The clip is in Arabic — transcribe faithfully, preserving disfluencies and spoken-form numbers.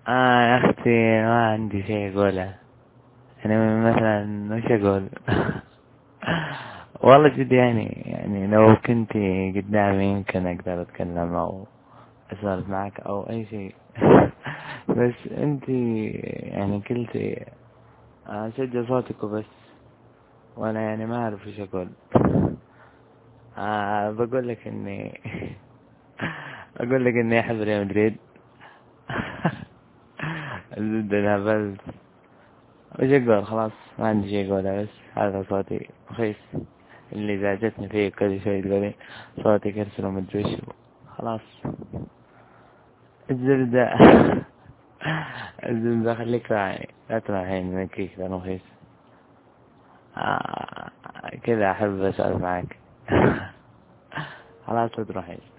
آه يا أختي، ما عندي شيء أقوله. يعني مثلا وش أقول؟ والله جد يعني يعني لو كنتي قدامي يمكن أقدر أتكلم أو أسولف معك أو أي شيء. بس أنتي يعني قلتي أسجل صوتك وبس، وأنا يعني ما أعرف وش أقول. آه بقول لك إني أقول لك إني أحب ريال مدريد. الزبدة الهبل. وش أقول؟ خلاص ما عندي شيء أقوله، بس هذا صوتي رخيص اللي زعجتني فيه كل شوي تقولين صوتي كرسل ومدري وش. خلاص الزبدة. الزبدة خليك راعي، لا تراعين من كيك ذا رخيص. آه كذا أحب أسولف معك. خلاص لا تروحين.